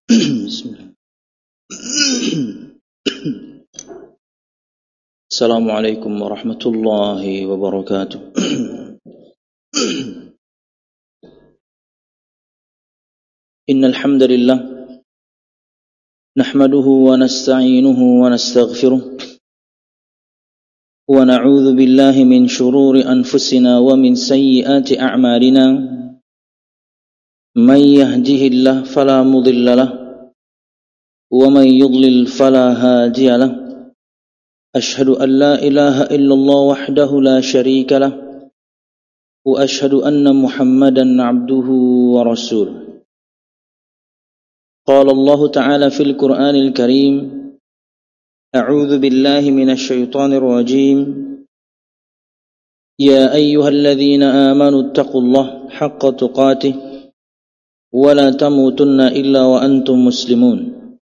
Bismillah. Assalamualaikum warahmatullahi wabarakatuh. Innal hamdalillah nahmaduhu wa nasta'inuhu wa nastaghfiruh wa na'udzu billahi min shururi anfusina wa min sayyiati a'malina. Man yahdihillahu fala mudilla lahu wa man yudlil fala hadiya lahu. Ashhadu an la ilaha illallah wahdahu la sharika lahu wa ashhadu anna Muhammadan 'abduhu wa rasuluh. قال الله تعالى في القرآن الكريم أعوذ بالله من الشيطان الرجيم يا أيها الذين آمنوا اتقوا الله حق تقاته ولا تموتن إلا وأنتم مسلمون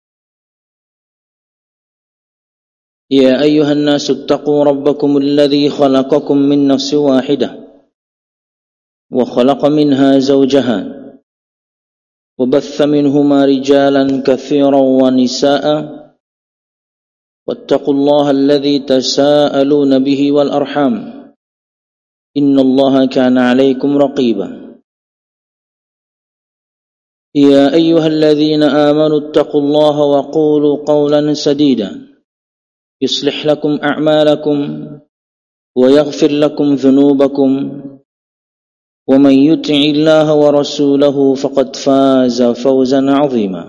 يا أيها الناس اتقوا ربكم الذي خلقكم من نفس واحدة وخلق منها زوجها وبث منهما رجالا كثيرا ونساء واتقوا الله الذي تساءلون به والأرحام إن الله كان عليكم رقيبا يا أيها الذين آمنوا اتقوا الله وقولوا قولا سديدا يصلح لكم أعمالكم ويغفر لكم ذنوبكم ومن يطع الله ورسوله فقد فاز فوزا عظيما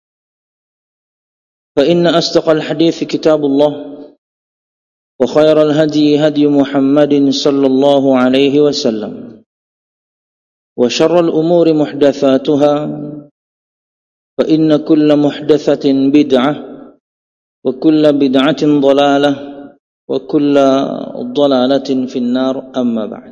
فإن أصدق الحديث كتاب الله وخير الهدي هدي محمد صلى الله عليه وسلم وشر الأمور محدثاتها فإن كل محدثة بدعة وكل بدعة ضلالة وكل ضلالة في النار أما بعد.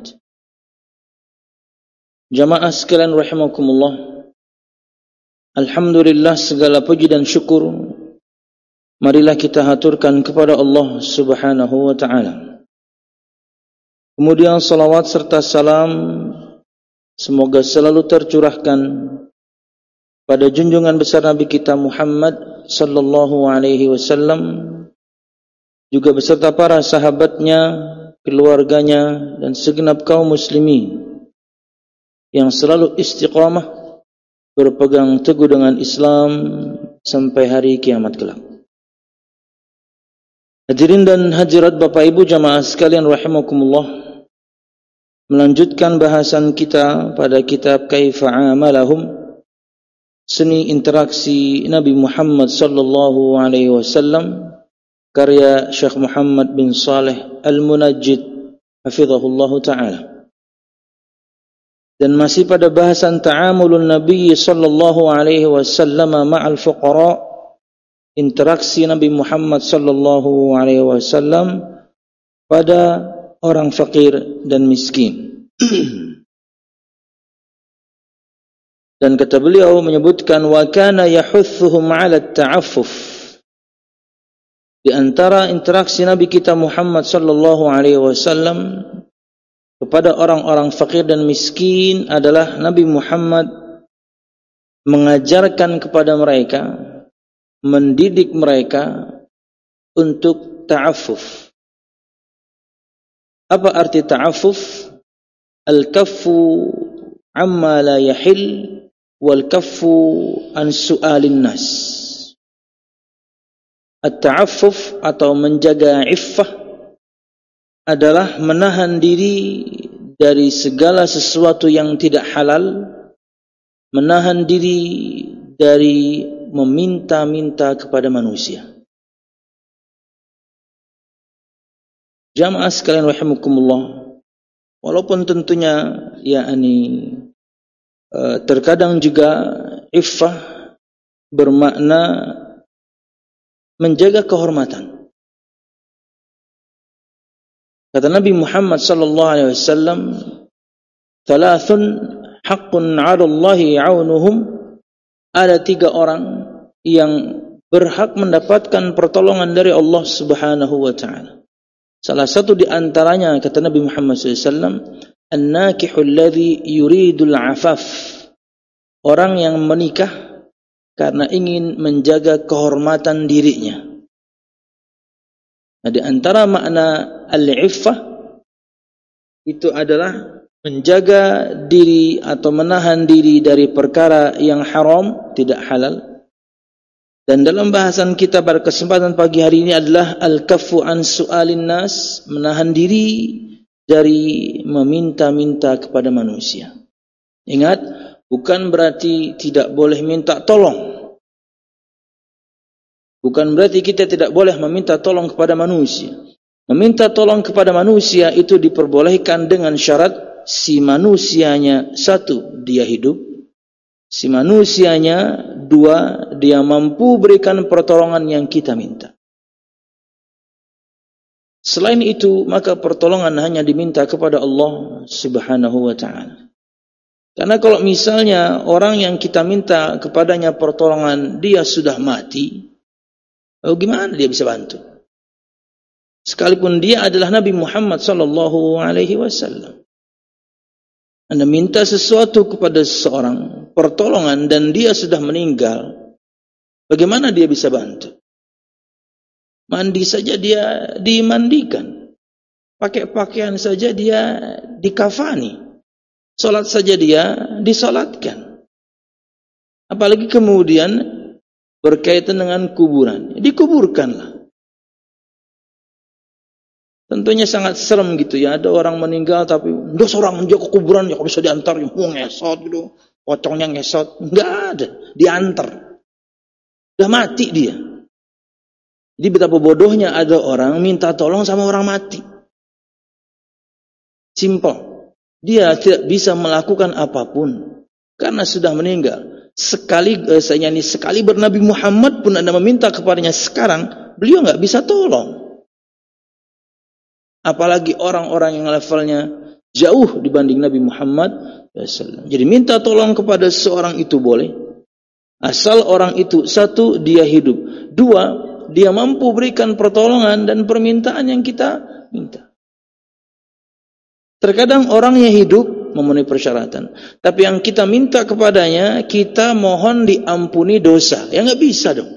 Jamaah sekalian rahimakumullah, alhamdulillah segala puji dan syukur marilah kita haturkan kepada Allah subhanahu wa ta'ala. Kemudian salawat serta salam semoga selalu tercurahkan pada junjungan besar Nabi kita Muhammad sallallahu alaihi wasallam, juga beserta para sahabatnya, keluarganya dan segenap kaum muslimin yang selalu istiqamah berpegang teguh dengan Islam sampai hari kiamat kelak. Hadirin dan hadirat Bapak Ibu jamaah sekalian rahimakumullah, melanjutkan bahasan kita pada kitab Kaifa Amalahum, seni interaksi Nabi Muhammad sallallahu alaihi wasallam, karya Syekh Muhammad bin Saleh Al-Munajjid hafizahullah taala. Dan masih pada bahasan ta'amulun Nabi sallallahu alaihi wasallam ma'al fuqara, interaksi Nabi Muhammad sallallahu alaihi wasallam pada orang fakir dan miskin. Dan kata beliau menyebutkan wa kana yahuthuhum 'ala at-ta'affuf. Di antara interaksi Nabi kita Muhammad sallallahu alaihi wasallam kepada orang-orang fakir dan miskin adalah Nabi Muhammad mengajarkan kepada mereka, mendidik mereka untuk ta'affuf. Apa arti ta'affuf? Al-kaffu amma la yahil wal kaffu an su'alin nas. At-ta'affuf atau menjaga iffah adalah menahan diri dari segala sesuatu yang tidak halal, menahan diri dari meminta-minta kepada manusia. Jamaah sekalian rahimakumullah, walaupun tentunya terkadang juga iffah bermakna menjaga kehormatan. Kata Nabi Muhammad sallallahu alaihi wasallam, "Thalathun haqqun 'ala Allahi 'aunuhum." Ada 3 orang yang berhak mendapatkan pertolongan dari Allah Subhanahu wa taala. Salah satu di antaranya kata Nabi Muhammad sallallahu alaihi wasallam, "An-nakihu alladhi yuridul 'afaf." Orang yang menikah karena ingin menjaga kehormatan dirinya. Nah, di antara makna al-iffah itu adalah menjaga diri atau menahan diri dari perkara yang haram, tidak halal. Dan dalam bahasan kita pada kesempatan pagi hari ini adalah al-kaffu an su'alin nas, menahan diri dari meminta-minta kepada manusia. Ingat, bukan berarti tidak boleh minta tolong. Bukan berarti kita tidak boleh meminta tolong kepada manusia. Meminta tolong kepada manusia itu diperbolehkan dengan syarat si manusianya satu, dia hidup. Si manusianya dua, dia mampu berikan pertolongan yang kita minta. Selain itu, maka pertolongan hanya diminta kepada Allah Subhanahu wa ta'ala. Karena kalau misalnya orang yang kita minta kepadanya pertolongan, dia sudah mati, gimana dia bisa bantu? Sekalipun dia adalah Nabi Muhammad sallallahu alaihi wasallam. Anda minta sesuatu kepada seseorang, pertolongan, dan dia sudah meninggal, bagaimana dia bisa bantu? Mandi saja dia dimandikan, pakai pakaian saja dia dikafani, salat saja dia disalatkan. Apalagi kemudian berkaitan dengan kuburan, dikuburkanlah. Tentunya sangat serem gitu ya, ada orang meninggal tapi dos orang menjaga kuburan, ya bisa diantar, mau ngesot gitu, pocongnya ngesot, enggak ada, diantar. Udah mati dia. Jadi betapa bodohnya ada orang minta tolong sama orang mati. Simple. Dia tidak bisa melakukan apapun karena sudah meninggal. Sekali bernabi Muhammad pun Anda meminta kepadanya sekarang, beliau enggak bisa tolong. Apalagi orang-orang yang levelnya jauh dibanding Nabi Muhammad SAW. Jadi minta tolong kepada seorang itu boleh, asal orang itu satu, dia hidup, dua, dia mampu berikan pertolongan dan permintaan yang kita minta. Terkadang orangnya hidup memenuhi persyaratan, tapi yang kita minta kepadanya, kita mohon diampuni dosa, ya nggak bisa dong.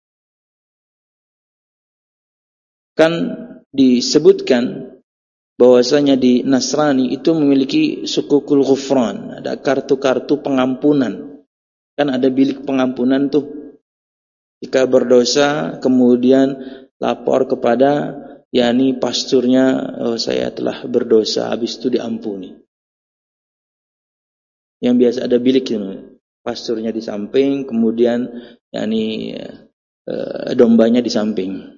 Kan disebutkan bahwasanya di Nasrani itu memiliki sukukul ghufran, ada kartu-kartu pengampunan. Kan ada bilik pengampunan tuh. Jika berdosa kemudian lapor kepada yakni pasturnya, saya telah berdosa, habis itu diampuni. Yang biasa ada bilik itu, pasturnya di samping, kemudian yakni dombanya di samping.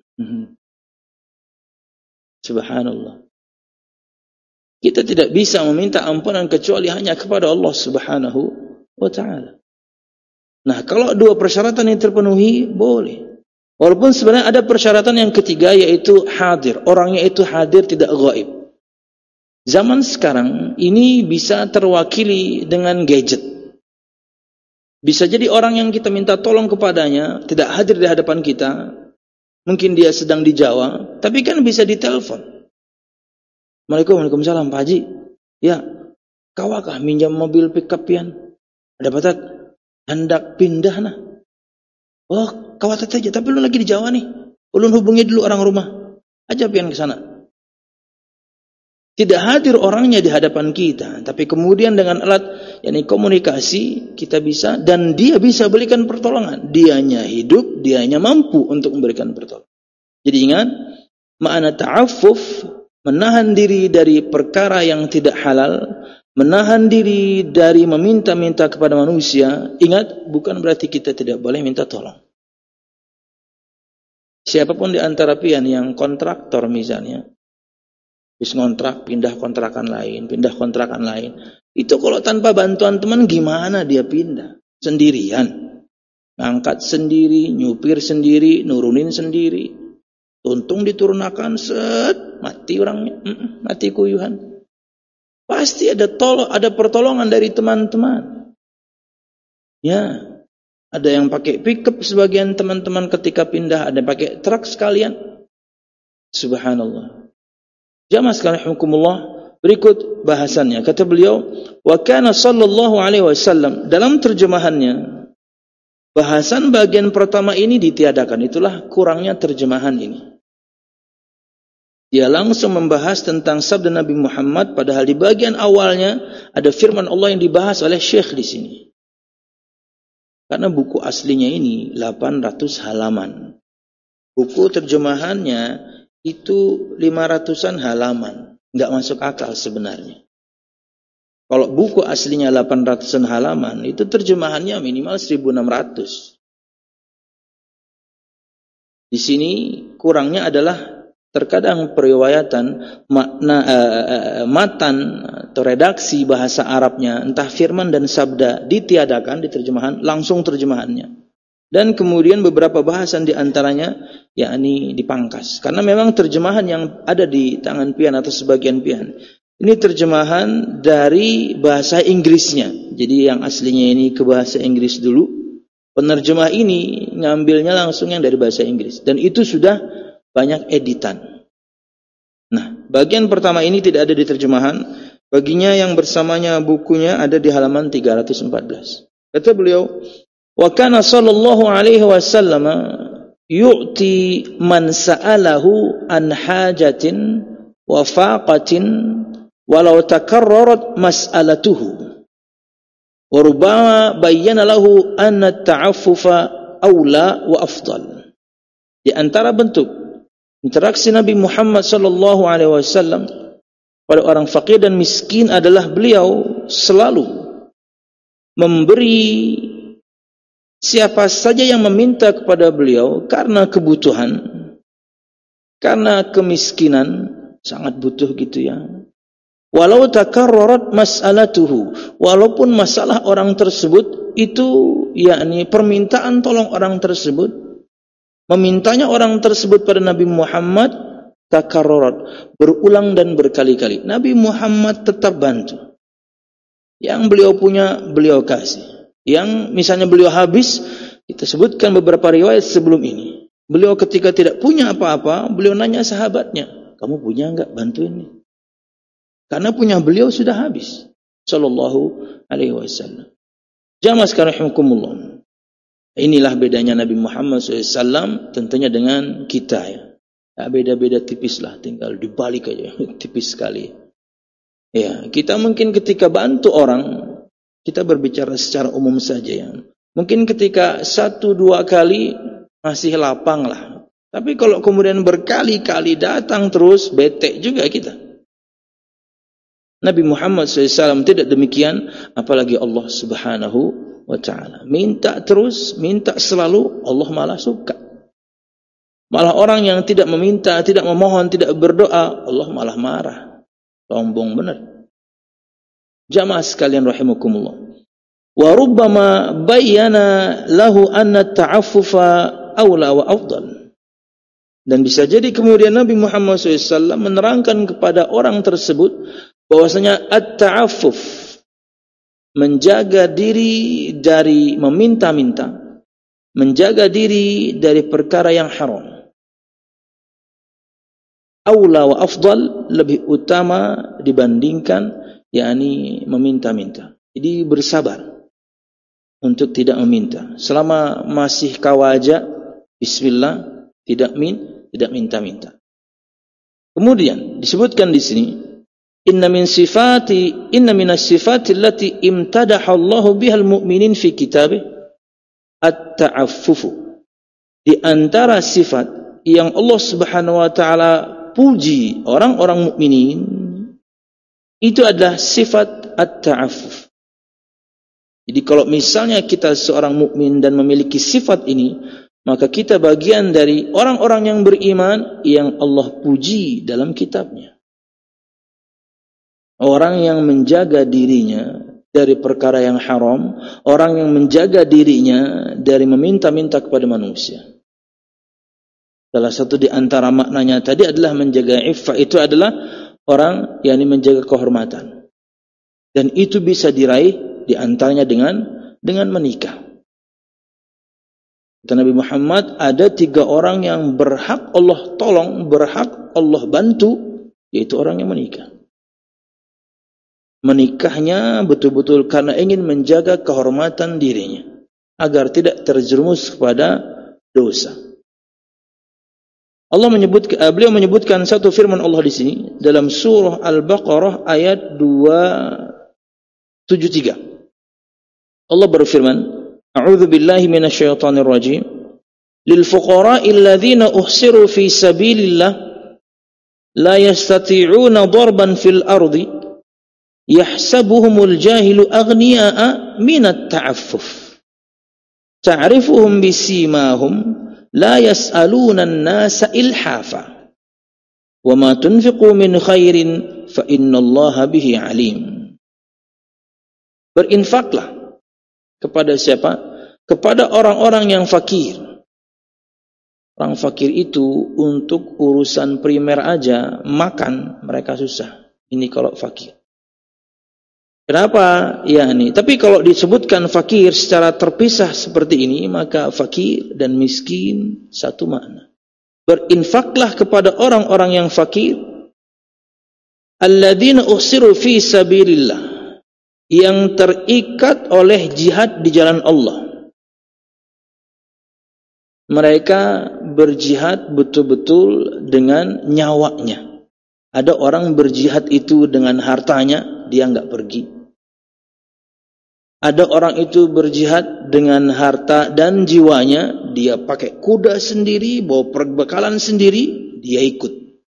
Subhanallah. Kita tidak bisa meminta ampunan kecuali hanya kepada Allah Subhanahu wa ta'ala. Nah, kalau dua persyaratan yang terpenuhi, boleh. Walaupun sebenarnya ada persyaratan yang ketiga, yaitu hadir. Orangnya itu hadir, tidak gaib. Zaman sekarang ini bisa terwakili dengan gadget. Bisa jadi orang yang kita minta tolong kepadanya tidak hadir di hadapan kita. Mungkin dia sedang di Jawa, tapi kan bisa ditelepon. Waalaikumsalam Pak Haji. Ya, kawakah minjam mobil pickup pian? Ada patat, hendak pindah nah. Oh, kawat saja, tapi lu lagi di Jawa nih. Ulun hubungi dulu orang rumah. Aja pian ke sana. Tidak hadir orangnya di hadapan kita, tapi kemudian dengan alat yakni komunikasi kita bisa, dan dia bisa berikan pertolongan. Dianya hidup, dianya mampu untuk memberikan pertolongan. Jadi ingat, makna ta'affuf, menahan diri dari perkara yang tidak halal, menahan diri dari meminta-minta kepada manusia. Ingat, bukan berarti kita tidak boleh minta tolong. Siapapun di antara pian yang kontraktor misalnya, habis ngontrak, pindah kontrakan lain, itu kalau tanpa bantuan teman gimana dia pindah? Sendirian, ngangkat sendiri, nyupir sendiri, nurunin sendiri, tuntung diturunakan, set, mati orangnya, mati kuyuhan. Pasti ada pertolongan dari teman-teman. Ya, ada yang pakai pickup sebagian teman-teman ketika pindah, ada yang pakai truk sekalian. Subhanallah. Jamaah sekalian hukumullah, berikut bahasannya. Kata beliau, wa kana sallallahu alaihi wasallam, dalam terjemahannya Bahasan bagian pertama ini ditiadakan. Itulah kurangnya terjemahan ini. Dia langsung membahas tentang sabda Nabi Muhammad, padahal di bagian awalnya ada firman Allah yang dibahas oleh Syekh di sini. Karena buku aslinya ini 800 halaman. Buku terjemahannya itu 500-an halaman. Nggak masuk akal sebenarnya. Kalau buku aslinya 800-an halaman, itu terjemahannya minimal 1.600. Di sini kurangnya adalah terkadang periwayatan matan atau redaksi bahasa Arabnya, entah firman dan sabda ditiadakan di terjemahan, langsung terjemahannya. Dan kemudian beberapa bahasan di antaranya yakni dipangkas. Karena memang terjemahan yang ada di tangan pian atau sebagian pian ini terjemahan dari bahasa Inggrisnya. Jadi yang aslinya ini ke bahasa Inggris dulu. Penerjemah ini ngambilnya langsung yang dari bahasa Inggris. Dan itu sudah banyak editan. Nah, bagian pertama ini tidak ada di terjemahan. Baginya yang bersamanya bukunya ada di halaman 314. Kata beliau, wa kana sallallahu alaihi wasallam yu'ti man sa'alahu an hajatin wa faqatin walau takarrarat mas'alatuhu wa rubbama bayyana lahu anna at-ta'affufa aula wa afdal. Di antara bentuk interaksi Nabi Muhammad sallallahu alaihi wasallam pada orang fakir dan miskin adalah beliau selalu memberi siapa saja yang meminta kepada beliau karena kebutuhan, karena kemiskinan, sangat butuh gitu ya. Walau takarrarat mas'alatuhu, walaupun masalah orang tersebut itu yakni permintaan tolong orang tersebut, memintanya orang tersebut pada Nabi Muhammad takarrarat, berulang dan berkali-kali. Nabi Muhammad tetap bantu. Yang beliau punya beliau kasih. Yang misalnya beliau habis, kita sebutkan beberapa riwayat sebelum ini. Beliau ketika tidak punya apa-apa, beliau nanya sahabatnya, kamu punya enggak, bantuin nih. Karena punya beliau sudah habis. Sallallahu alaihi wasallam. Jamaah sekalian rahimakumullah. Inilah bedanya Nabi Muhammad SAW tentunya dengan kita ya. Ya beda-beda tipis lah, tinggal dibalik aja, tipis sekali. Ya, kita mungkin ketika bantu orang, kita berbicara secara umum saja ya. Mungkin ketika 1-2 kali masih lapang lah. Tapi kalau kemudian berkali-kali datang terus, bete juga kita. Nabi Muhammad SAW tidak demikian, apalagi Allah Subhanahu wa ta'ala. Minta terus, minta selalu, Allah malah suka. Malah orang yang tidak meminta, tidak memohon, tidak berdoa, Allah malah marah. Sombong benar. Jamaah sekalian rahimakumullah. Wa rubbama bayyana lahu anna ta'affufa awla wa afdal. Dan bisa jadi kemudian Nabi Muhammad SAW menerangkan kepada orang tersebut bahwasanya at-ta'affuf, menjaga diri dari meminta-minta, menjaga diri dari perkara yang haram. Aula wa afdal, lebih utama dibandingkan yakni meminta-minta. Jadi bersabar untuk tidak meminta. Selama masih kawaja, bismillah, tidak minta-minta. Kemudian disebutkan di sini, inna minas sifati allati imtadaha Allahu bihal mu'minin fi kitabih at-ta'affufu. Di antara sifat yang Allah Subhanahu wa taala puji orang-orang mukminin itu adalah sifat at-ta'affuf. Jadi kalau misalnya kita seorang mukmin dan memiliki sifat ini, maka kita bagian dari orang-orang yang beriman yang Allah puji dalam kitabnya. Orang yang menjaga dirinya dari perkara yang haram, orang yang menjaga dirinya dari meminta-minta kepada manusia. Salah satu di antara maknanya tadi adalah menjaga iffah, itu adalah orang yang menjaga kehormatan. Dan itu bisa diraih di antaranya dengan menikah. Kata Nabi Muhammad, ada 3 orang yang berhak Allah tolong, berhak Allah bantu, yaitu orang yang menikah. Menikahnya betul-betul karena ingin menjaga kehormatan dirinya. agar tidak terjerumus kepada dosa. Beliau menyebutkan satu firman Allah di sini dalam surah Al-Baqarah ayat 273. Allah berfirman, A'udzu billahi minasyaitonir rajim. Lil fuqara'il ladzina uhsiru fi sabilillah la yastati'una darban fil ardi yahsabuhumul jahilu aghniya'a minat ta'affuf. Ta'rifuhum bisimahum la yas'aluna an-nasa ilhafa. Wa ma tunfiqu min khairin fa innallaha bihi alim. Berinfaklah kepada siapa? Kepada orang-orang yang fakir. Orang fakir itu untuk urusan primer aja, makan mereka susah. Ini kalau fakir. Kenapa? Ya ini. Tapi kalau disebutkan fakir secara terpisah seperti ini, maka fakir dan miskin satu makna. Berinfaklah kepada orang-orang yang fakir. Alladzina uhsiru fi sabilillah. Yang terikat oleh jihad di jalan Allah. Mereka berjihad betul-betul dengan nyawanya. Ada orang berjihad itu dengan hartanya, dia enggak pergi. Ada orang itu berjihad dengan harta dan jiwanya, dia pakai kuda sendiri, bawa perbekalan sendiri, dia ikut.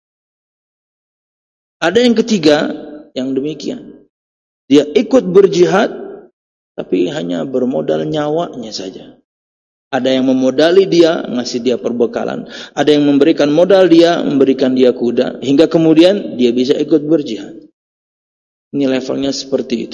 Ada yang ketiga, yang demikian. Dia ikut berjihad, tapi hanya bermodal nyawanya saja. Ada yang memodali dia, ngasih dia perbekalan. Ada yang memberikan modal dia, memberikan dia kuda. Hingga kemudian dia bisa ikut berjihad. Ini levelnya seperti itu.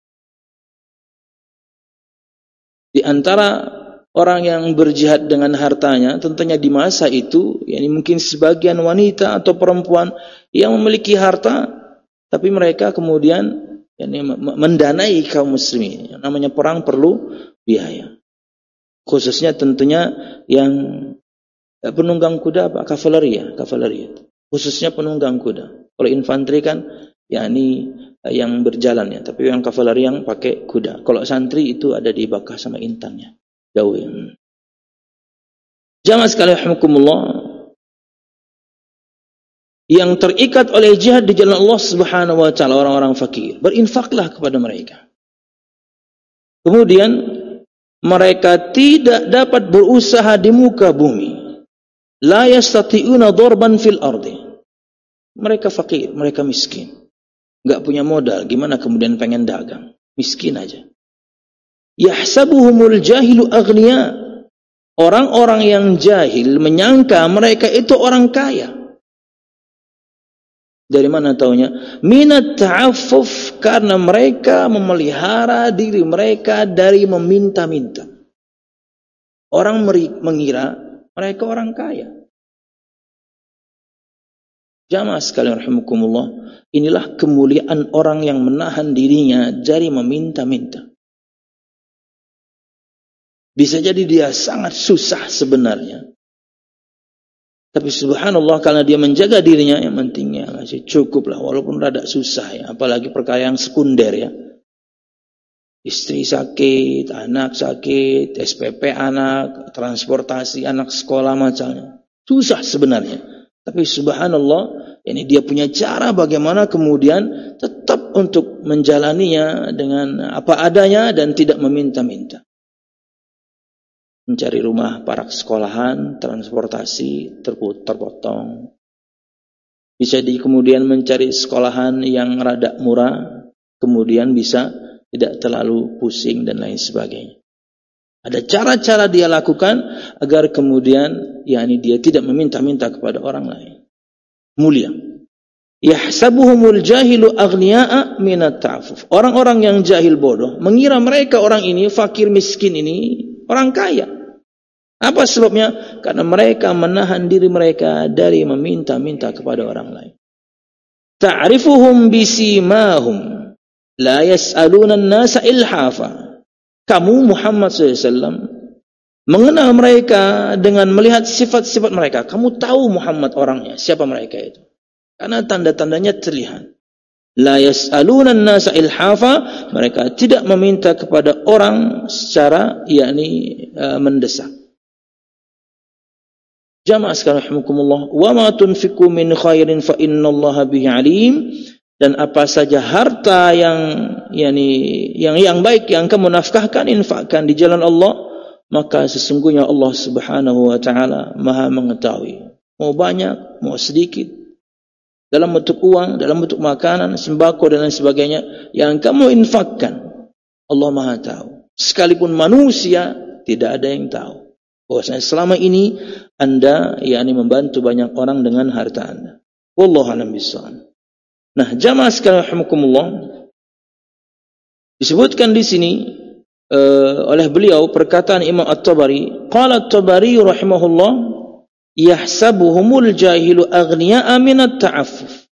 Di antara orang yang berjihad dengan hartanya, tentunya di masa itu, yakni mungkin sebagian wanita atau perempuan yang memiliki harta, tapi mereka kemudian yakni mendanai kaum muslimin. Yang namanya perang perlu biaya. Khususnya tentunya yang penunggang kuda, kavaleri. Khususnya penunggang kuda. Kalau infanteri kan, yakni yang berjalan ya. Tapi yang kavaleri yang pakai kuda. Kalau santri itu ada di Bakah sama Intannya. Jauh ya. Jamaah sekalian rahimakumullah. Yang terikat oleh jihad di jalan Allah Subhanahu wa taala, orang-orang fakir, berinfaklah kepada mereka. Kemudian mereka tidak dapat berusaha di muka bumi. La yastati'una darban fil ardi. Mereka fakir, mereka miskin. Enggak punya modal, gimana kemudian pengen dagang? Miskin aja. Yahsabuhumul jahilu aghniya. Orang-orang yang jahil menyangka mereka itu orang kaya. Dari mana taunya? Minat ta'affuf, karena mereka memelihara diri mereka dari meminta-minta. Orang mengira mereka orang kaya. Jamaah sekalian rahimakumullah, inilah kemuliaan orang yang menahan dirinya dari meminta-minta. Bisa jadi dia sangat susah sebenarnya. Tapi subhanallah, karena dia menjaga dirinya, yang pentingnya masih cukup lah, walaupun rada susah ya, apalagi perkara yang sekunder ya. Istri sakit, anak sakit, SPP anak, transportasi anak sekolah macamnya. Susah sebenarnya. Tapi subhanallah, ini dia punya cara bagaimana kemudian tetap untuk menjalaninya dengan apa adanya dan tidak meminta-minta. Mencari rumah parak sekolahan, transportasi terpotong. Bisa kemudian mencari sekolahan yang rada murah, kemudian bisa tidak terlalu pusing dan lain sebagainya. Ada cara-cara dia lakukan agar kemudian yakni dia tidak meminta-minta kepada orang lain. Mulia. Yahsabuhumul jahilu aghniya'a minat ta'affuf. Orang-orang yang jahil bodoh mengira mereka orang ini fakir miskin ini orang kaya. Apa sebabnya? Karena mereka menahan diri mereka dari meminta-minta kepada orang lain. Ta'rifuhum bisimahum la yas'aluna an-nasa ilhafa. Kamu Muhammad SAW mengenal mereka dengan melihat sifat-sifat mereka. Kamu tahu Muhammad orangnya, siapa mereka itu. Karena tanda-tandanya terlihat. La yas'aluna an-nasa ilhafa, mereka tidak meminta kepada orang secara mendesak. Jamaah sekalian rahimakumullah, wa ma tunfiqu min khairin fa innallaha bihi alim. Dan apa saja harta yang baik yang kamu nafkahkan, infakkan di jalan Allah, maka sesungguhnya Allah Subhanahu wa taala Maha mengetahui. Mau banyak, mau sedikit, dalam bentuk uang, dalam bentuk makanan, sembako dan lain sebagainya, yang kamu infakkan, Allah Maha tahu. Sekalipun manusia tidak ada yang tahu bahwasanya selama ini Anda membantu banyak orang dengan harta Anda. Wallahu a'lam bishawab. Nah, jamaah sekalian rahimakumullah, disebutkan di sini oleh beliau perkataan Imam At-Tabari, qala At-Tabari rahimahullah, yahsabuhumul jahilu aghniya'a min at-ta'affuf.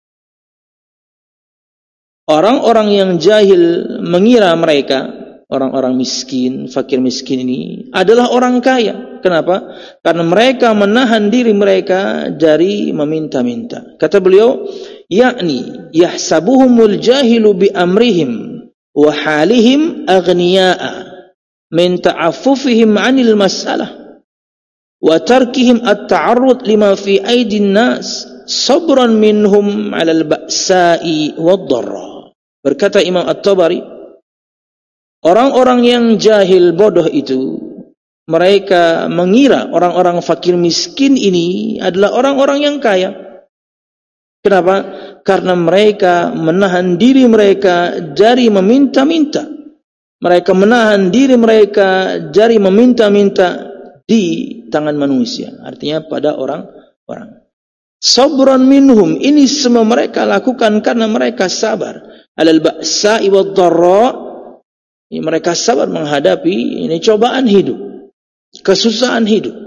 Orang-orang yang jahil mengira mereka, orang-orang miskin, fakir miskin ini adalah orang kaya. Kenapa? Karena mereka menahan diri mereka dari meminta-minta. Kata beliau, yakni yahsabuhumul jahilu bi amrihim wa halihim aghniya'a min ta'affufihim 'anil mas'alah wa tarkihim at-ta'arrud lima fi aidin nas sabran minhum 'alal ba'sa'i wad-dharra. Berkata Imam At-Tabari, orang-orang yang jahil bodoh itu, mereka mengira orang-orang fakir miskin ini adalah orang-orang yang kaya. Kenapa? Karena mereka menahan diri mereka dari meminta-minta. Mereka menahan diri mereka dari meminta-minta di tangan manusia. Artinya pada orang-orang. Sabran minhum, ini semua mereka lakukan karena mereka sabar. Alal ba'sa'i wad dharra, mereka sabar menghadapi cobaan hidup, kesusahan hidup.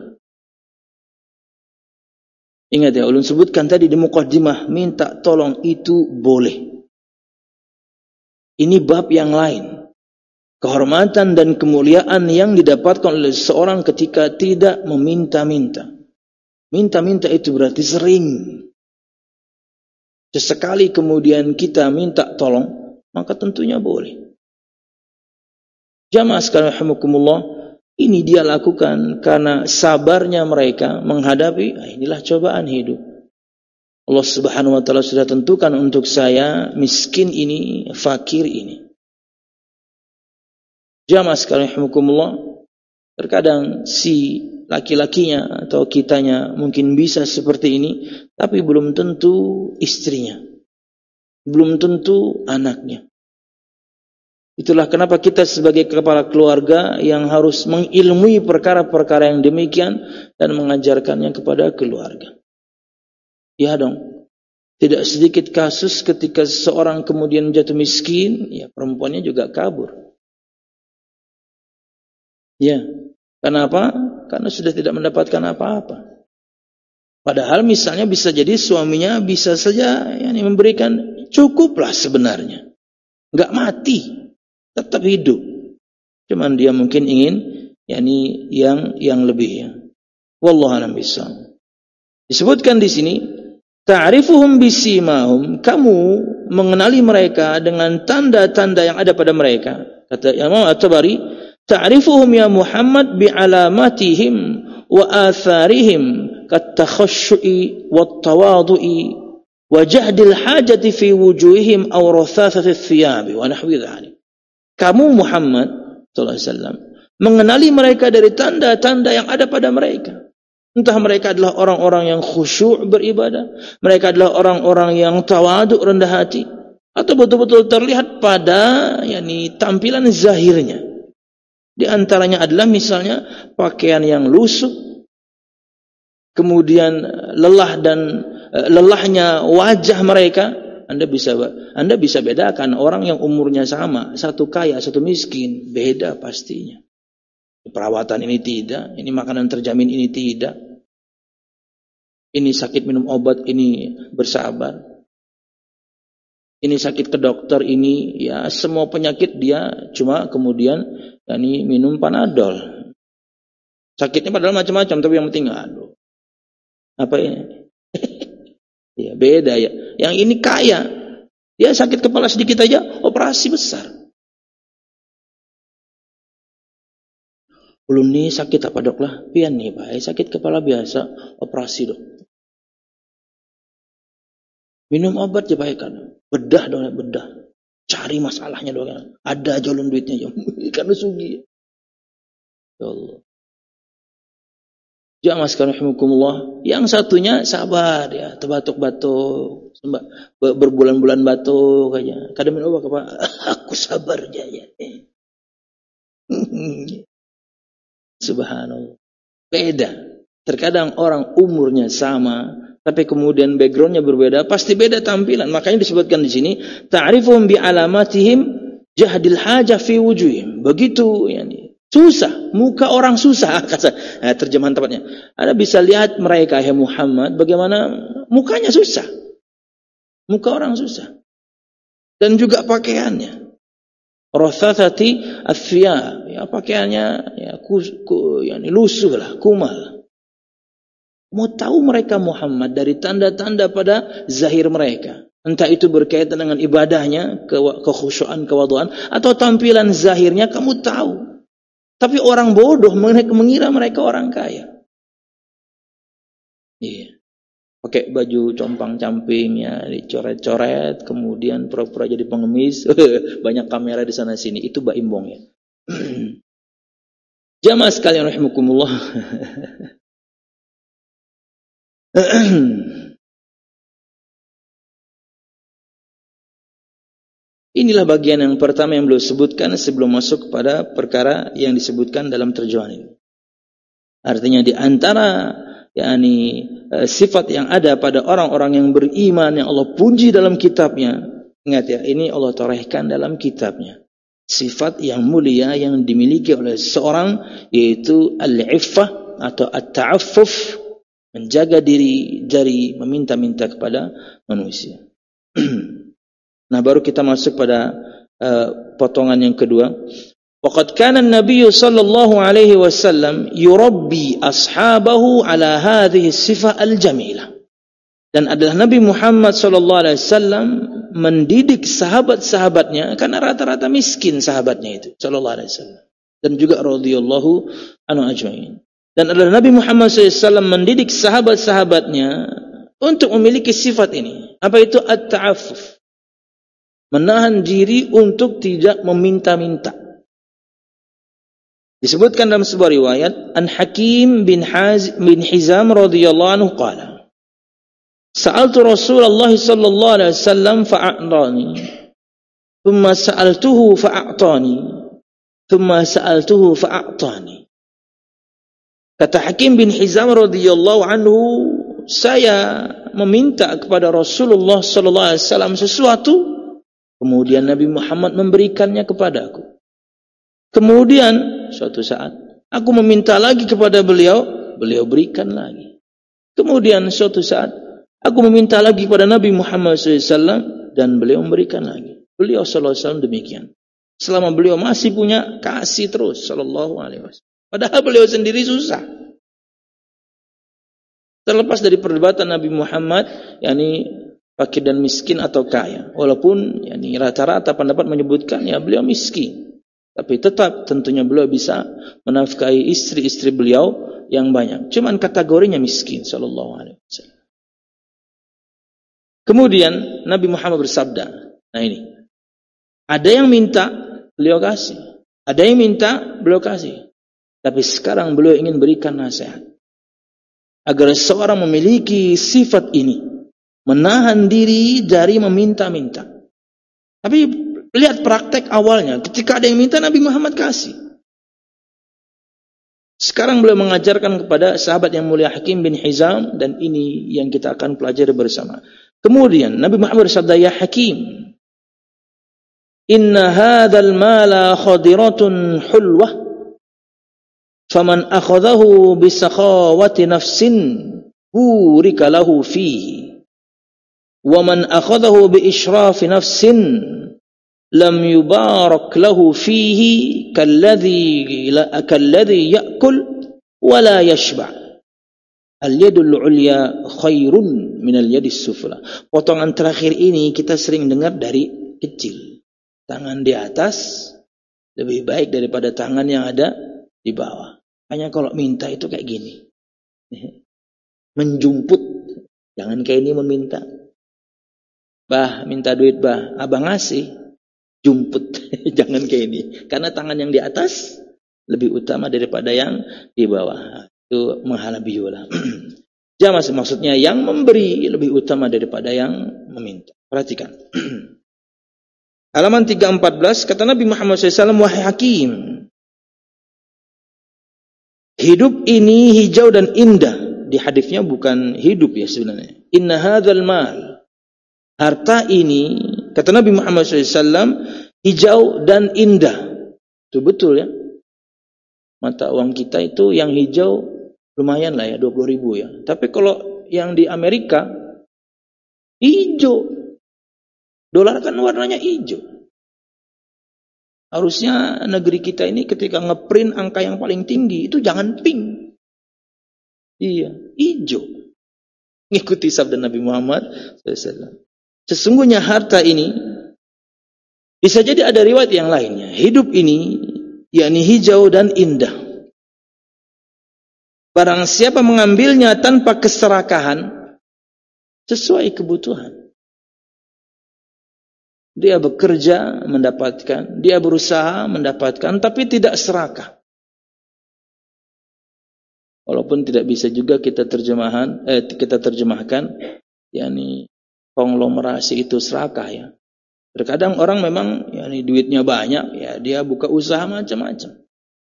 Ingat ya, ulun sebutkan tadi di muqaddimah, minta tolong itu boleh. Ini bab yang lain. Kehormatan dan kemuliaan yang didapatkan oleh seorang ketika tidak meminta-minta. Minta-minta itu berarti sering. Sesekali kemudian kita minta tolong, maka tentunya boleh. Jamaah sekalian rahimakumullah, ini dia lakukan karena sabarnya mereka menghadapi inilah cobaan hidup. Allah Subhanahu wa taala sudah tentukan untuk saya miskin ini, fakir ini. Jamaah sekalian rahimakumullah, terkadang si laki-lakinya atau kitanya mungkin bisa seperti ini, tapi belum tentu istrinya, belum tentu anaknya. Itulah kenapa kita sebagai kepala keluarga yang harus mengilmui perkara-perkara yang demikian dan mengajarkannya kepada keluarga. Ya dong, tidak sedikit kasus ketika seseorang kemudian jatuh miskin, ya perempuannya juga kabur. Ya, kenapa? Karena sudah tidak mendapatkan apa-apa. Padahal misalnya bisa jadi suaminya bisa saja memberikan cukuplah sebenarnya, nggak mati. Tetap hidup. Cuman dia mungkin ingin yang lebih ya. Wallahu a'lam bishawab. Disebutkan di sini, ta'rifuhum bisimahum, kamu mengenali mereka dengan tanda-tanda yang ada pada mereka. Kata Imam At-Tabari, ta'rifuhum ya Muhammad bi'alamatihim wa atharihim kat-takhashshu'i wat-tawadu'i wa jahdil hajati fi wujuhihim aw rathathati thiyabi wa nahwi dhalik. Kamu Muhammad sallallahu alaihi wasallam mengenali mereka dari tanda-tanda yang ada pada mereka. Entah mereka adalah orang-orang yang khusyuk beribadah, mereka adalah orang-orang yang tawaduk rendah hati, atau betul-betul terlihat pada tampilan zahirnya. Di antaranya adalah misalnya pakaian yang lusuh, kemudian lelahnya wajah mereka. Anda bisa bedakan orang yang umurnya sama, satu kaya, satu miskin, beda pastinya. Perawatan ini tidak, ini makanan terjamin ini tidak. Ini sakit minum obat, ini bersabar. Ini sakit ke dokter, ini ya semua penyakit dia cuma kemudian minum Panadol. Sakitnya padahal macam-macam, tapi yang penting aduh. Apa ini? Ya beda ya. Yang ini kaya, Dia sakit kepala sedikit aja, operasi besar. Ulun nih sakit apa dok lah? Pian nih Pak, sakit kepala biasa, operasi dok. Minum obat aja baik kan. Bedah dong, bedah. Cari masalahnya dong. Ada aja ulun duitnya ya. Karena sugi. Ya Allah. Jamaah sekalian rahimakumullah, yang satunya sabar ya, terbatuk-batuk, berbulan-bulan batuk aja. Kadang minum obat apa? Aku sabar aja ya. Subhanallah. Beda. Terkadang orang umurnya sama, tapi kemudian backgroundnya berbeda, pasti beda tampilan. Makanya disebutkan di sini, ta'rifuhum bi alamatihim jahdil hajah fi wujuhim. Begitu yani. Susah, muka orang susah. Terjemahan tepatnya. Anda bisa lihat mereka, ya Muhammad, bagaimana mukanya susah. Muka orang susah. Dan juga pakaiannya. Rathathati athiyab, ya pakaiannya ya yani lusuh lah, kumal. Mau tahu mereka Muhammad dari tanda-tanda pada zahir mereka. Entah itu berkaitan dengan ibadahnya, kekhusyuan, kewaduan, atau tampilan zahirnya kamu tahu. Tapi orang bodoh mengira mereka orang kaya. Iya. Pakai baju compang-camping ya, dicoret-coret, kemudian pura-pura jadi pengemis. Banyak kamera di sana sini. Itu Mbak Imbong ya. Jamaah sekalian rahimakumullah. Inilah bagian yang pertama yang beliau sebutkan sebelum masuk kepada perkara yang disebutkan dalam terjemahan ini. Artinya di antara yakni sifat yang ada pada orang-orang yang beriman yang Allah puji dalam kitabnya. Ingat ya, ini Allah torehkan dalam kitabnya. Sifat yang mulia yang dimiliki oleh seorang yaitu al-iffah atau at-ta'affuf, menjaga diri dari meminta-minta kepada manusia. Nah, baru kita masuk pada potongan yang kedua. Waqad kana an-nabiy sallallahu alaihi wasallam yurabbi ashabahu ala hadhihi sifah al-jamilah. Dan adalah Nabi Muhammad sallallahu alaihi wasallam mendidik sahabat-sahabatnya karena rata-rata miskin sahabatnya itu sallallahu alaihi wasallam. Dan juga radhiyallahu anhu ajmain. Dan adalah Nabi Muhammad sallallahu alaihi wasallam mendidik sahabat-sahabatnya untuk memiliki sifat ini. Apa itu at-ta'affuf? Menahan diri untuk tidak meminta-minta. Disebutkan dalam sebuah riwayat, An Hakim bin Hizam radhiyallahu anhu qala, Sa'altu Rasulullah sallallahu alaihi wasallam fa'a'tani, thumma sa'altuhu fa'a'tani, thumma sa'altuhu fa'a'tani. Kata Hakim bin Hizam radhiyallahu anhu, saya meminta kepada Rasulullah sallallahu alaihi wasallam sesuatu, kemudian Nabi Muhammad memberikannya kepadaku. Kemudian suatu saat aku meminta lagi kepada beliau, beliau berikan lagi. Kemudian suatu saat aku meminta lagi kepada Nabi Muhammad SAW dan beliau memberikan lagi. Beliau SAW demikian. Selama beliau masih punya, kasih terus sallallahu alaihi wasallam. Padahal beliau sendiri susah. Terlepas dari perdebatan Nabi Muhammad, yakni fakir dan miskin atau kaya. Walaupun yakni rata-rata pendapat menyebutkan ya beliau miskin. Tapi tetap tentunya beliau bisa menafkahi istri-istri beliau yang banyak. Cuman kategorinya miskin sallallahu alaihi wasallam. Kemudian Nabi Muhammad bersabda, nah ini. Ada yang minta, beliau kasih. Ada yang minta, beliau kasih. Tapi sekarang beliau ingin berikan nasihat. Agar seorang memiliki sifat ini. Menahan diri dari meminta-minta. Tapi lihat praktek awalnya. Ketika ada yang minta, Nabi Muhammad kasih. Sekarang beliau mengajarkan kepada sahabat yang mulia Hakim bin Hizam. Dan ini yang kita akan pelajari bersama. Kemudian Nabi Muhammad bersabda, Ya Hakim, Inna hadhal mala khadiratun hulwah. Faman akhadahu bisakhawati nafsin. Burika lahu fihi. Waman akhadahu biishrafi nafsin. Lam yubarak lahu fihi kalladhi ya'kul wala yashba'. Al-yadul ulya khairun minal yadis sufla. Potongan terakhir ini kita sering dengar dari kecil. Tangan di atas lebih baik daripada tangan yang ada di bawah. Hanya kalau minta itu kayak gini. Menjumput. Jangan kayak ini meminta. Bah, minta duit bah. Abang ngasih. Jumput. Jangan kayak ini. Karena tangan yang di atas lebih utama daripada yang di bawah. Itu mahala biola. Jangan maksudnya yang memberi lebih utama daripada yang meminta. Perhatikan. Halaman 314 kata Nabi Muhammad SAW, wahai hakim, hidup ini hijau dan indah. Di hadisnya bukan hidup ya sebenarnya. Inna hadzal mal, harta ini kata Nabi Muhammad SAW hijau dan indah. Itu betul ya. Mata uang kita itu yang hijau lumayan lah ya, 20.000 ya. Tapi kalau yang di Amerika hijau, dolar kan warnanya hijau. Harusnya negeri kita ini ketika ngeprint angka yang paling tinggi itu jangan pink. Iya, hijau. Ngikuti sabda Nabi Muhammad SAW. Sesungguhnya harta ini bisa jadi ada riwayat yang lainnya. Hidup ini yakni hijau dan indah. Barang siapa mengambilnya tanpa keserakahan, sesuai kebutuhan. Dia bekerja mendapatkan, dia berusaha mendapatkan, tapi tidak serakah. Walaupun tidak bisa juga kita terjemahkan, yakni konglomerasi itu serakah ya. Terkadang orang memang yakni duitnya banyak, ya dia buka usaha macam-macam.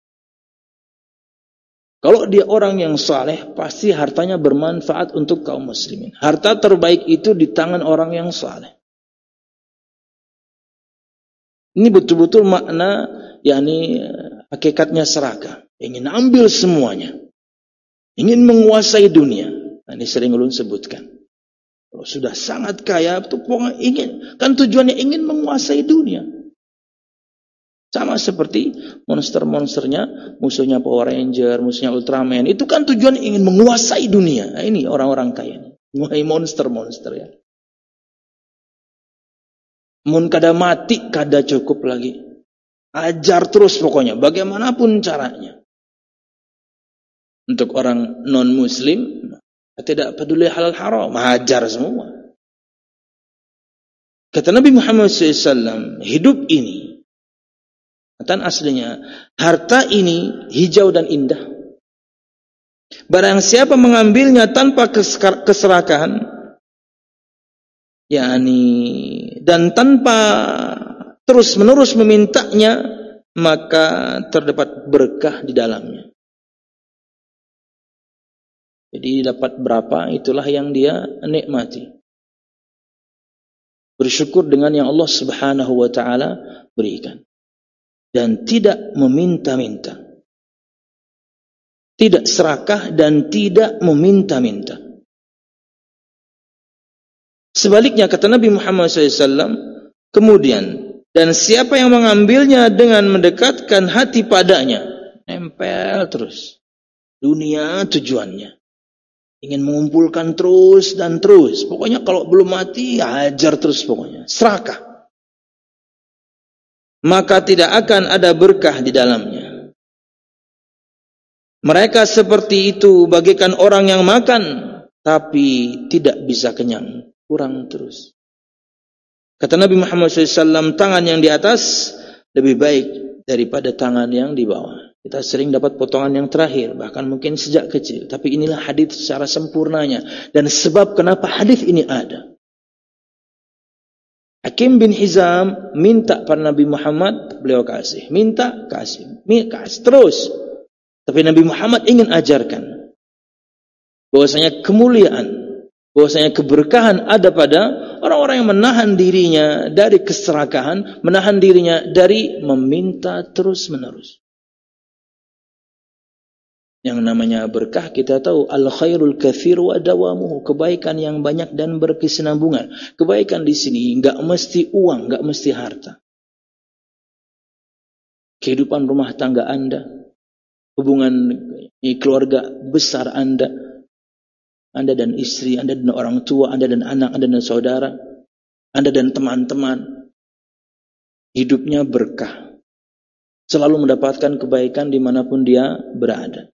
Kalau dia orang yang saleh, pasti hartanya bermanfaat untuk kaum muslimin. Harta terbaik itu di tangan orang yang saleh. Ini betul-betul makna, yakni hakikatnya serakah. Ingin ambil semuanya. Ingin menguasai dunia. Nah, ini sering ulun sebutkan. Kalau sudah sangat kaya, itu pokoknya ingin. Kan tujuannya ingin menguasai dunia. Sama seperti monster-monsternya, musuhnya Power Ranger, musuhnya Ultraman. Itu kan tujuan ingin menguasai dunia. Nah, ini orang-orang kaya. Menguasai monster-monster ya. Mun kada mati, kada cukup lagi. Ajar terus pokoknya, bagaimanapun caranya. Untuk orang non-muslim, tidak peduli halal haram, hajar semua. Kata Nabi Muhammad SAW, hidup ini, dan aslinya, harta ini hijau dan indah. Barang siapa mengambilnya tanpa keserakahan, yakni dan tanpa terus-menerus memintanya, maka terdapat berkah di dalamnya. Jadi dapat berapa, itulah yang dia nikmati. Bersyukur dengan yang Allah Subhanahu wa ta'ala berikan. Dan tidak meminta-minta. Tidak serakah dan tidak meminta-minta. Sebaliknya kata Nabi Muhammad SAW, kemudian, dan siapa yang mengambilnya dengan mendekatkan hati padanya, nempel terus. Dunia tujuannya. Ingin mengumpulkan terus dan terus. Pokoknya kalau belum mati, hajar terus pokoknya. Serakah. Maka tidak akan ada berkah di dalamnya. Mereka seperti itu bagaikan orang yang makan, tapi tidak bisa kenyang. Kurang terus. Kata Nabi Muhammad SAW, tangan yang di atas lebih baik daripada tangan yang di bawah. Kita sering dapat potongan yang terakhir, bahkan mungkin sejak kecil. Tapi inilah hadis secara sempurnanya. Dan sebab kenapa hadis ini ada. Hakim bin Hizam minta pada Nabi Muhammad, beliau kasih. Minta, kasih. Kasih terus. Tapi Nabi Muhammad ingin ajarkan bahwasanya kemuliaan, bahwasanya keberkahan ada pada orang-orang yang menahan dirinya dari keserakahan, menahan dirinya dari meminta terus-menerus. Yang namanya berkah kita tahu al-khairul katsir wa dawamuhu, kebaikan yang banyak dan berkesinambungan. Kebaikan di sini enggak mesti uang, enggak mesti harta. Kehidupan rumah tangga Anda, hubungan keluarga besar Anda, Anda dan istri, Anda dan orang tua, Anda dan anak, Anda dan saudara, Anda dan teman-teman. Hidupnya berkah. Selalu mendapatkan kebaikan dimanapun dia berada.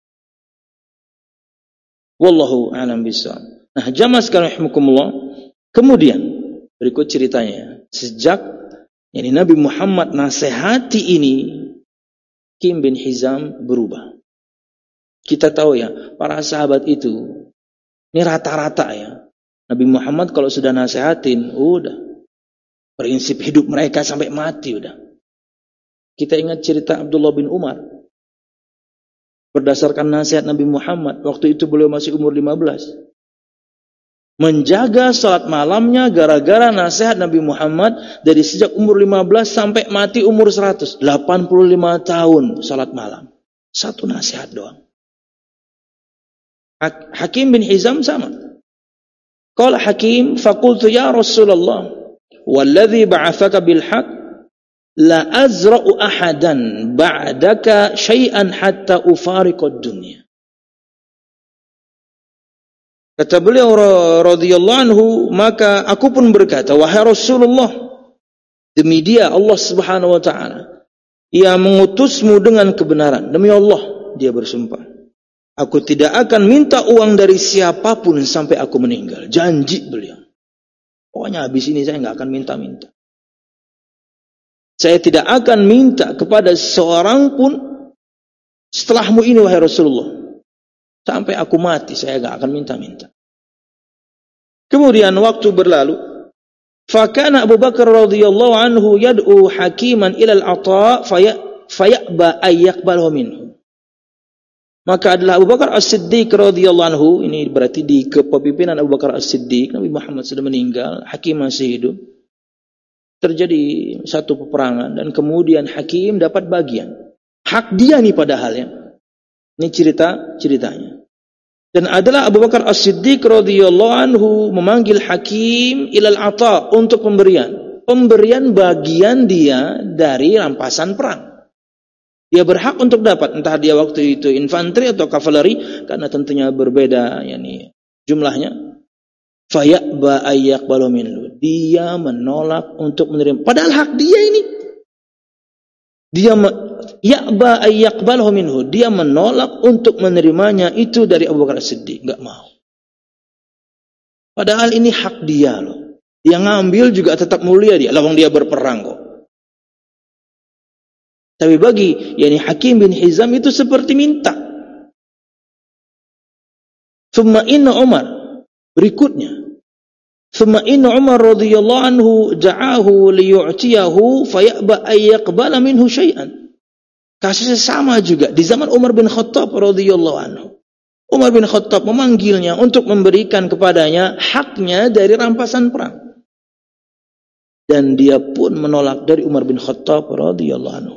Wallahu a'lam bishawab. Nah, jamaah sekalian rahimakumullah. Kemudian berikut ceritanya. Sejak Nabi Muhammad nasihati ini, Hakim bin Hizam berubah. Kita tahu ya, para sahabat itu, ini rata-rata ya. Nabi Muhammad kalau sudah nasihatin, udah. Prinsip hidup mereka sampai mati udah. Kita ingat cerita Abdullah bin Umar. Berdasarkan nasihat Nabi Muhammad, waktu itu beliau masih umur 15. Menjaga salat malamnya gara-gara nasihat Nabi Muhammad dari sejak umur 15 sampai mati umur 100. 85 tahun salat malam. Satu nasihat doang. Hakim bin Hizam sama. Qala Hakim, faqultu ya Rasulullah, walladhi ba'athaka bil haq, la azra'u ahadan ba'daka syai'an hatta ufariqad dunya. Kata beliau radhiyallahu anhu, maka aku pun berkata, wahai Rasulullah, demi dia Allah Subhanahu wa taala yang mengutusmu dengan kebenaran. Demi Allah, dia bersumpah, aku tidak akan minta uang dari siapapun sampai aku meninggal. Janji beliau. Pokoknya habis ini saya enggak akan minta-minta. Saya tidak akan minta kepada seorang pun setelahmu ini wahai Rasulullah. Sampai aku mati saya enggak akan minta-minta. Kemudian waktu berlalu, fakana Abu Bakar radhiyallahu anhu yad'u Hakiman ila al-ata fayaba ayyaqbalu minhu. Maka adalah Abu Bakar As-Siddiq radhiyallahu anhu, ini berarti di kepemimpinan Abu Bakar As-Siddiq, Nabi Muhammad sudah meninggal, Hakim masih hidup. Terjadi satu peperangan dan kemudian Hakim dapat bagian. Hak dia nih padahalnya. Ini ceritanya. Dan adalah Abu Bakar As-Siddiq radhiyallahu anhu memanggil Hakim ilal ata untuk pemberian bagian dia dari rampasan perang. Dia berhak untuk dapat, entah dia waktu itu infanteri atau kavaleri, karena tentunya berbeda jumlahnya. Fayaba ayyaqbalu minhu. Dia menolak untuk menerima. Padahal hak dia ini. Dia ya'ba ayyaqbalu minhu. Dia menolak untuk menerimanya itu dari Abu Bakar As-Siddiq, enggak mau. Padahal ini hak dia loh. Dia ngambil juga tetap mulia dia, lawang dia berperang kok. Tapi bagi Hakim bin Hizam itu seperti minta. Thumma inna Umar, berikutnya. Thumma inna Umar radhiyallahu anhu ja'ahu liyu'tiyahu fayaba ayyaqbala minhu syai'an. Kasusnya sama juga di zaman Umar bin Khattab radhiyallahu anhu. Umar bin Khattab memanggilnya untuk memberikan kepadanya haknya dari rampasan perang. Dan dia pun menolak dari Umar bin Khattab radhiyallahu anhu.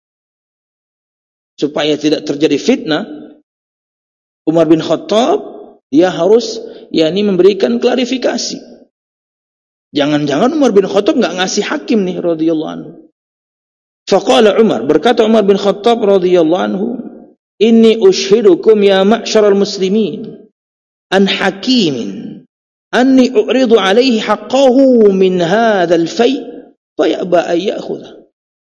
Supaya tidak terjadi fitnah, Umar bin Khattab dia harus memberikan klarifikasi. Jangan-jangan Umar bin Khattab enggak ngasih Hakim nih radhiyallahu anhu. Faqala Umar, berkata Umar bin Khattab radhiyallahu anhu, inni ushidukum ya ma'syaral muslimin an Hakimin anni u'ridu alaihi haqqahu min hadzal fai' fa ya'ba ay ya'khudha.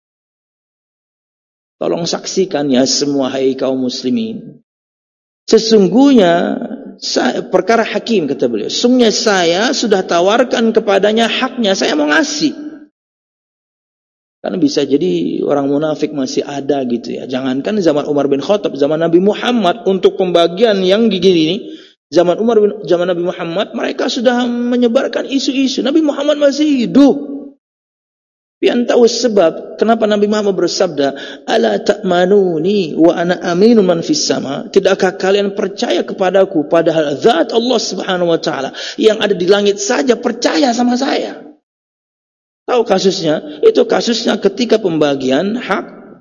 Tolong saksikan ya semua hai kaum muslimin. Sesungguhnya perkara Hakim, kata beliau, sungguhnya saya sudah tawarkan kepadanya haknya, saya mau ngasih. Karena bisa jadi orang munafik masih ada gitu ya. Jangankan zaman Umar bin Khattab, zaman Nabi Muhammad untuk pembagian yang gini ini, zaman Nabi Muhammad mereka sudah menyebarkan isu-isu. Nabi Muhammad masih hidup. Pian tahu sebab kenapa Nabi Muhammad bersabda, ala ta'manuni wa ana aminu man fis sama. Tidakkah kalian percaya kepadaku padahal zat Allah Subhanahu wa taala yang ada di langit saja percaya sama saya. Tahu kasusnya? Itu kasusnya ketika pembagian hak,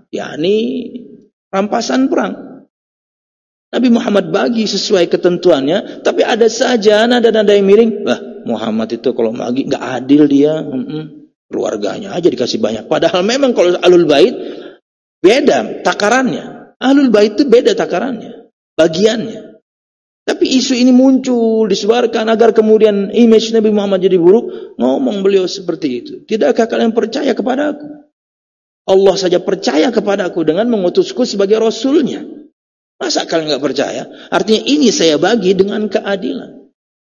rampasan perang. Nabi Muhammad bagi sesuai ketentuannya, tapi ada saja nada-nada yang miring. Muhammad itu kalau bagi enggak adil dia. Keluarganya aja dikasih banyak. Padahal memang kalau Ahlul Bait beda takarannya. Ahlul Bait itu beda takarannya, bagiannya. Tapi isu ini muncul, disebarkan agar kemudian image Nabi Muhammad jadi buruk, ngomong beliau seperti itu. Tidakkah kalian percaya kepada aku? Allah saja percaya kepada aku dengan mengutusku sebagai Rasulnya. Masa kalian nggak percaya? Artinya ini saya bagi dengan keadilan.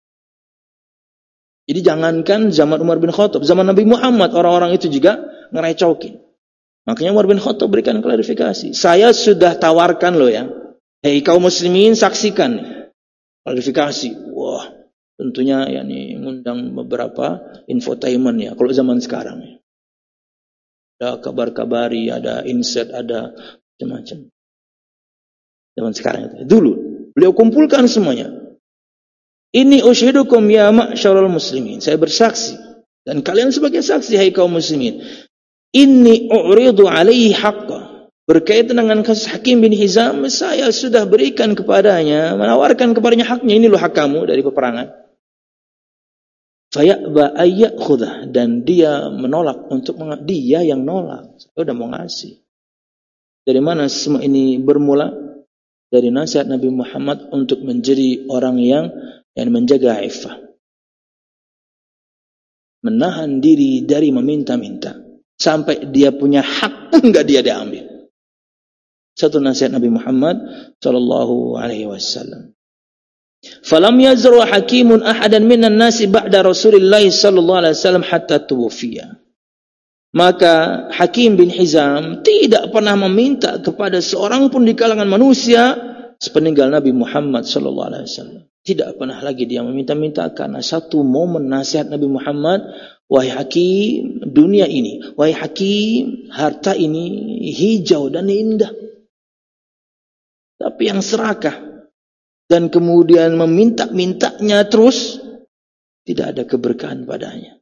Jadi jangankan zaman Umar bin Khattab, zaman Nabi Muhammad orang-orang itu juga ngerecokin. Makanya Umar bin Khattab berikan klarifikasi. Saya sudah tawarkan loh ya. Hei kaum muslimin, saksikan. Klarifikasi. Wah, tentunya ya nih ngundang beberapa infotainment ya kalau zaman sekarang ya. Ada kabar-kabari, ada insert, ada macam-macam. Zaman sekarang itu. Dulu beliau kumpulkan semuanya. Ini ushidukum ya ma'syarul muslimin. Saya bersaksi dan kalian sebagai saksi hai kaum muslimin. Inni u'ridu alaihi haqqa. Berkaitan dengan kasus Hakim bin Hizam, saya sudah berikan kepadanya, menawarkan kepadanya haknya. Ini loh hak kamu dari peperangan. Faya'ba ayyakhudah, dan dia menolak untuk dia yang nolak. Saya udah mau ngasih. Dari mana semua ini bermula? Dari nasihat Nabi Muhammad untuk menjadi orang yang menjaga iffah. Menahan diri dari meminta-minta. Sampai dia punya hak pun enggak dia diambil. Satu nasihat Nabi Muhammad sallallahu alaihi wasallam. Falam yazru hakimun ahadan minan nasi ba'da Rasulillah sallallahu alaihi wasallam hatta tuwfiya. Maka Hakim bin Hizam tidak pernah meminta kepada seorang pun di kalangan manusia sepeninggal Nabi Muhammad sallallahu alaihi wasallam. Tidak pernah lagi dia meminta-minta karena satu momen nasihat Nabi Muhammad, wahai Hakim, dunia ini, wahai Hakim, harta ini hijau dan indah. Tapi yang serakah dan kemudian meminta-mintanya terus, tidak ada keberkahan padanya.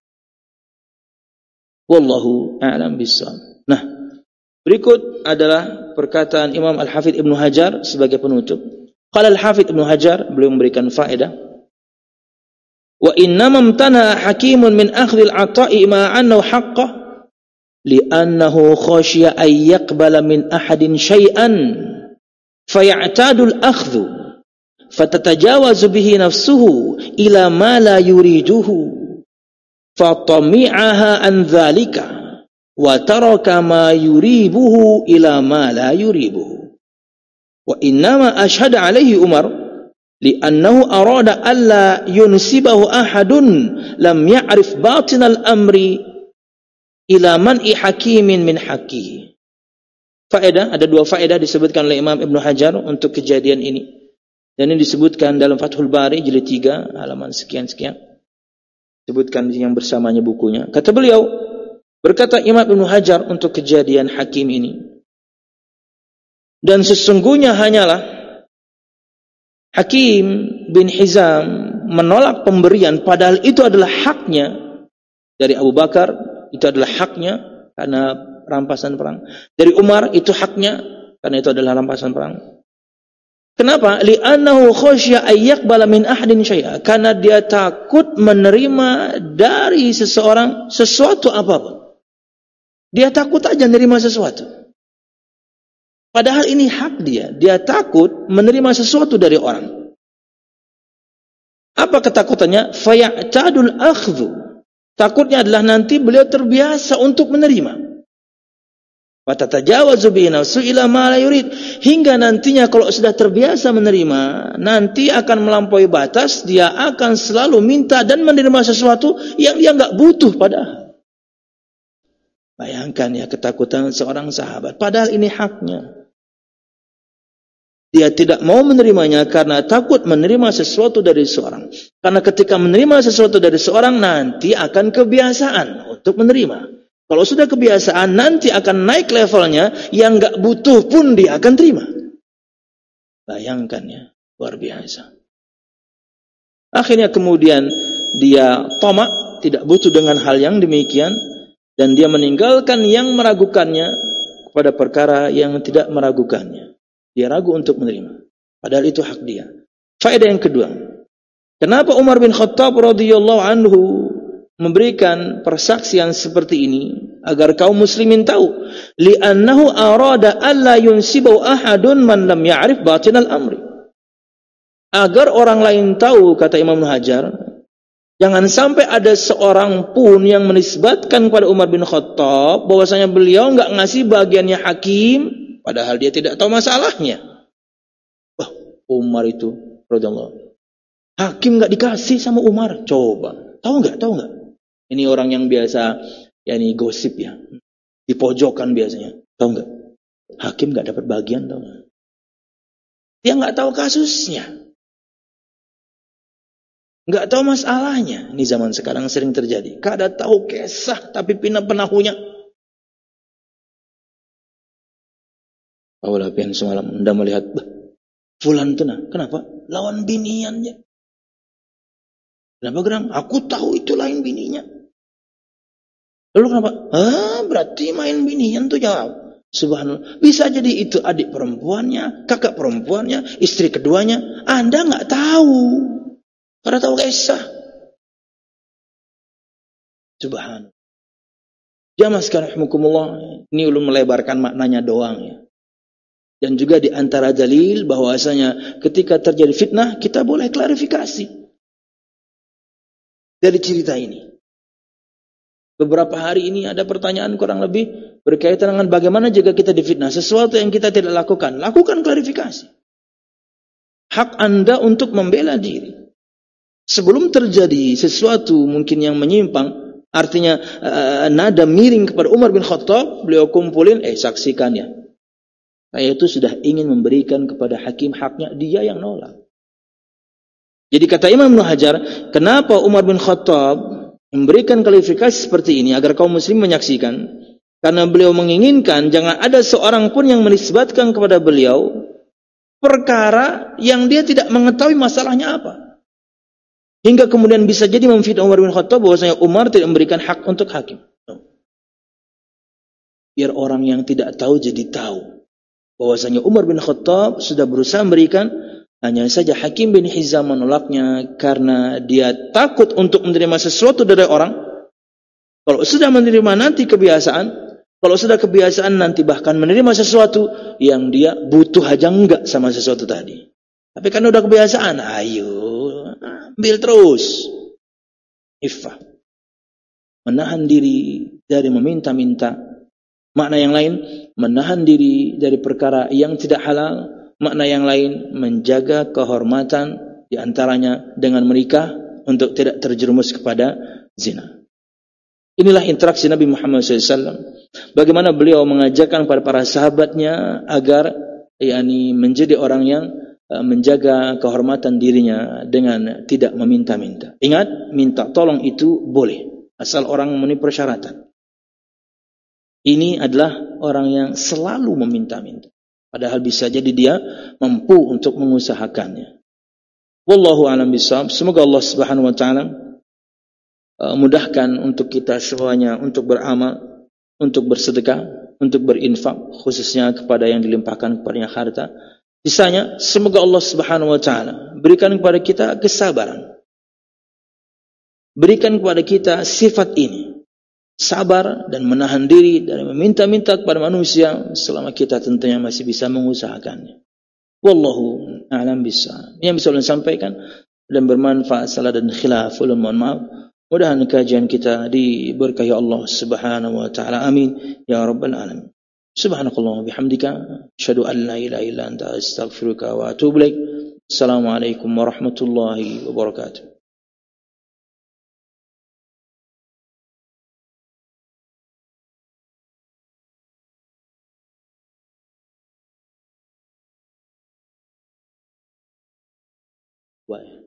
Wallahu a'lam bishawab. Nah, berikut adalah perkataan Imam Al-Hafidz Ibnu Hajar sebagai penutup. Qala Al-Hafidz Ibnu Hajar, beliau memberikan faedah. Wa innama amtana hakimun min akhdhil ata'i ma annahu haqqah li'annahu khashiya ay yaqbala min ahadin syai'an fayatadul akhdhu fatatajawazu bihi nafsuhu ila ma la yuriduhu fatami'aha an dhalika wa taraka ma yuribuhu ila ma la yuribuhu wa innama ashhada alaihi Umar li'annahu arada alla yunsibahu ahadun lam ya'rif batinal amri ila man'i hakimin min haqqihi. Faedah, ada dua faedah disebutkan oleh Imam Ibnu Hajar untuk kejadian ini. Dan ini disebutkan dalam Fathul Bari jilid 3 halaman sekian-sekian. Sebutkan yang bersamanya bukunya. Kata beliau, berkata Imam Ibnu Hajar untuk kejadian Hakim ini. Dan sesungguhnya hanyalah Hakim bin Hizam menolak pemberian padahal itu adalah haknya dari Abu Bakar, itu adalah haknya karena rampasan perang. Dari Umar itu haknya karena itu adalah rampasan perang. Kenapa? Li'annahu khasya ay yaqbala min ahadin syai'a, karena dia takut menerima dari seseorang sesuatu apapun. Dia takut aja menerima sesuatu. Padahal ini hak dia. Dia takut menerima sesuatu dari orang. Apa ketakutannya? Fayatadul akhdhu. Takutnya adalah nanti beliau terbiasa untuk menerima. Watatajawazu bihi nafsu ila ma la yurid, hingga nantinya kalau sudah terbiasa menerima, nanti akan melampaui batas, dia akan selalu minta dan menerima sesuatu yang dia enggak butuh padahal. Bayangkan ya ketakutan seorang sahabat, padahal ini haknya. Dia tidak mau menerimanya karena takut menerima sesuatu dari seorang. Karena ketika menerima sesuatu dari seorang nanti akan kebiasaan untuk menerima. Kalau sudah kebiasaan, nanti akan naik levelnya, yang nggak butuh pun dia akan terima. Bayangkan ya, luar biasa. Akhirnya kemudian dia tamak, tidak butuh dengan hal yang demikian, dan dia meninggalkan yang meragukannya kepada perkara yang tidak meragukannya. Dia ragu untuk menerima. Padahal itu hak dia. Faedah yang kedua. Kenapa Umar bin Khattab radhiyallahu anhu memberikan persaksian seperti ini agar kaum muslimin tahu, li'annahu arada alla yunsibu ahadun man lam ya'rif batinal amri, Agar orang lain tahu, kata Imam Ibnu Hajar, jangan sampai ada seorang pun yang menisbatkan kepada Umar bin Khattab bahwasanya beliau enggak ngasih bagiannya hakim, padahal dia tidak tahu masalahnya. Wah, Umar itu radhiyallahu, hakim enggak dikasih sama Umar. Coba, tahu enggak? Ini orang yang biasa yakni gosip ya. Di pojokan biasanya. Tahu enggak? Hakim enggak dapat bagian, tahu enggak? Dia enggak tahu kasusnya. Enggak tahu masalahnya. Ini zaman sekarang sering terjadi. Kada tahu kisah tapi penahunya. Awal apian semalam Anda melihat, fulan tuh nah, kenapa? Lawan biniannya. Kenapa gerang? Aku tahu itu lain bininya. Lalu kenapa? Berarti main binian tuh jawab. Subhanallah. Bisa jadi itu adik perempuannya, kakak perempuannya, istri keduanya. Anda enggak tahu. Karena tahu kisah. Subhanallah. Jamaah sekalian rahimakumullah, ini ulun melebarkan maknanya doang ya. Dan juga di antara dalil bahwasanya ketika terjadi fitnah kita boleh klarifikasi dari cerita ini. Beberapa hari ini ada pertanyaan kurang lebih berkaitan dengan bagaimana jika kita difitnah sesuatu yang kita tidak lakukan. Lakukan klarifikasi. Hak Anda untuk membela diri. Sebelum terjadi sesuatu mungkin yang menyimpang, artinya nada miring kepada Umar bin Khattab, beliau kumpulin, saksikan ya. Saya itu sudah ingin memberikan kepada hakim haknya, dia yang nolak. Jadi kata Imam Ibnu Hajar, kenapa Umar bin Khattab memberikan klarifikasi seperti ini agar kaum muslim menyaksikan? Karena beliau menginginkan jangan ada seorang pun yang menisbatkan kepada beliau perkara yang dia tidak mengetahui masalahnya apa. Hingga kemudian bisa jadi memfitnah Umar bin Khattab bahwasanya Umar tidak memberikan hak untuk hakim. Biar orang yang tidak tahu jadi tahu bahwasanya Umar bin Khattab sudah berusaha memberikan, hanya saja Hakim bin Hizam menolaknya karena dia takut untuk menerima sesuatu dari orang. Kalau sudah menerima nanti kebiasaan, kalau sudah kebiasaan nanti bahkan menerima sesuatu yang dia butuh aja enggak sama sesuatu tadi. Tapi kan udah kebiasaan, ayo ambil terus. Iffah. Menahan diri dari meminta-minta. Makna yang lain, menahan diri dari perkara yang tidak halal. Makna yang lain, menjaga kehormatan di antaranya dengan menikah untuk tidak terjerumus kepada zina. Inilah interaksi Nabi Muhammad SAW. Bagaimana beliau mengajarkan pada para sahabatnya agar menjadi orang yang menjaga kehormatan dirinya dengan tidak meminta-minta. Ingat, minta tolong itu boleh, asal orang memenuhi persyaratan. Ini adalah orang yang selalu meminta-minta. Padahal bisa jadi dia mampu untuk mengusahakannya. Wallahu a'lam bishawab. Semoga Allah Subhanahu wa taala mudahkan untuk kita semuanya untuk beramal, untuk bersedekah, untuk berinfak, khususnya kepada yang dilimpahkan kepadanya harta. Sisanya semoga Allah Subhanahu wa taala berikan kepada kita kesabaran. Berikan kepada kita sifat ini. Sabar dan menahan diri dari meminta-minta kepada manusia selama kita tentunya masih bisa mengusahakannya. Wallahu a'lam bishawab. Yang bisa saya sampaikan dan bermanfaat, salah dan khilaf, mohon maaf. Mudah-mudahan kajian kita diberkahi Allah Subhanahu wa taala. Amin ya rabbal alamin. Subhanakallah bihamdika asyhadu an la ilaha illa anta astaghfiruka wa atubu ilaik. Assalamualaikum warahmatullahi wabarakatuh. Bye.